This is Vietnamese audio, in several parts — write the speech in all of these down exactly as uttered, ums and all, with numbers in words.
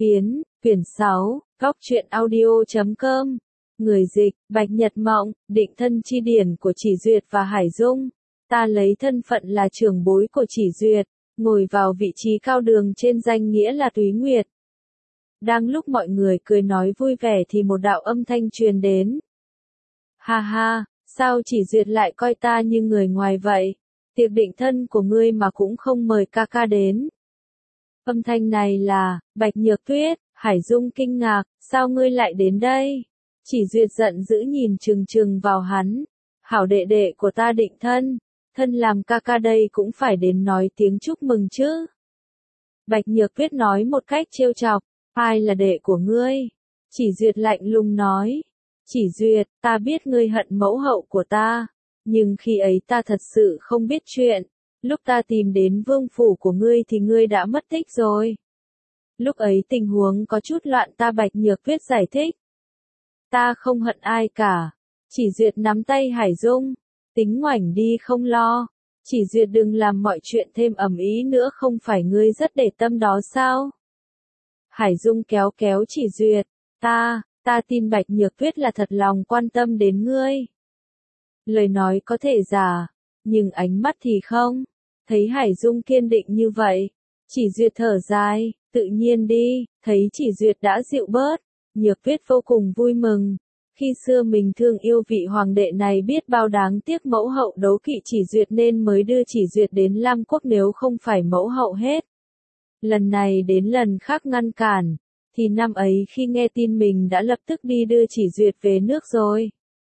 Biến, quyển sáu, góc truyện audio chấm com. Người dịch, Bạch Nhật Mộng, định thân chi điển của Chỉ Duyệt và Hải Dung. Ta lấy thân phận là trưởng bối của Chỉ Duyệt, ngồi vào vị trí cao đường trên danh nghĩa là Túy Nguyệt. Đang lúc mọi người cười nói vui vẻ thì một đạo âm thanh truyền đến. Ha ha, sao Chỉ Duyệt lại coi ta như người ngoài vậy? Tiệc định thân của ngươi mà cũng không mời ca ca đến. Âm thanh này là, Bạch Nhược Tuyết. Hải Dung kinh ngạc, sao ngươi lại đến đây? Chỉ Duyệt giận dữ nhìn trừng trừng vào hắn. Hảo đệ đệ của ta định thân, thân làm ca ca đây cũng phải đến nói tiếng chúc mừng chứ. Bạch Nhược Tuyết nói một cách trêu chọc, ai là đệ của ngươi? Chỉ Duyệt lạnh lùng nói. Chỉ Duyệt, ta biết ngươi hận mẫu hậu của ta, nhưng khi ấy ta thật sự không biết chuyện. Lúc ta tìm đến vương phủ của ngươi thì ngươi đã mất tích rồi. Lúc ấy tình huống có chút loạn, ta Bạch Nhược Tuyết giải thích. Ta không hận ai cả. Chỉ Duyệt nắm tay Hải Dung. Tính ngoảnh đi không lo. Chỉ Duyệt đừng làm mọi chuyện thêm ầm ĩ nữa, không phải ngươi rất để tâm đó sao? Hải Dung kéo kéo Chỉ Duyệt. Ta, ta tin Bạch Nhược Tuyết là thật lòng quan tâm đến ngươi. Lời nói có thể giả, nhưng ánh mắt thì không. Thấy Hải Dung kiên định như vậy, Chỉ Duyệt thở dài, tự nhiên đi. Thấy Chỉ Duyệt đã dịu bớt, Nhược Tuyết vô cùng vui mừng. Khi xưa mình thương yêu vị hoàng đệ này biết bao, đáng tiếc mẫu hậu đấu kỵ Chỉ Duyệt nên mới đưa Chỉ Duyệt đến Lam Quốc, nếu không phải mẫu hậu hết lần này đến lần khác ngăn cản, thì năm ấy khi nghe tin mình đã lập tức đi đưa Chỉ Duyệt về nước rồi.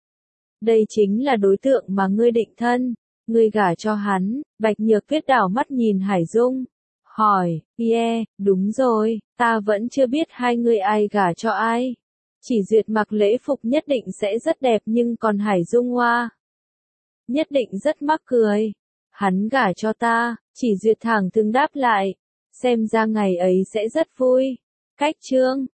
Đây chính là đối tượng mà ngươi định thân, ngươi gả cho hắn. Bạch Nhược Tuyết đảo mắt nhìn Hải Dung, hỏi, yeah, đúng rồi, ta vẫn chưa biết hai người ai gả cho ai. Chỉ Duyệt mặc lễ phục nhất định sẽ rất đẹp, nhưng còn Hải Dung hoa nhất định rất mắc cười. Hắn gả cho ta. Chỉ Duyệt thẳng thừng đáp lại, xem ra ngày ấy sẽ rất vui. Cách chương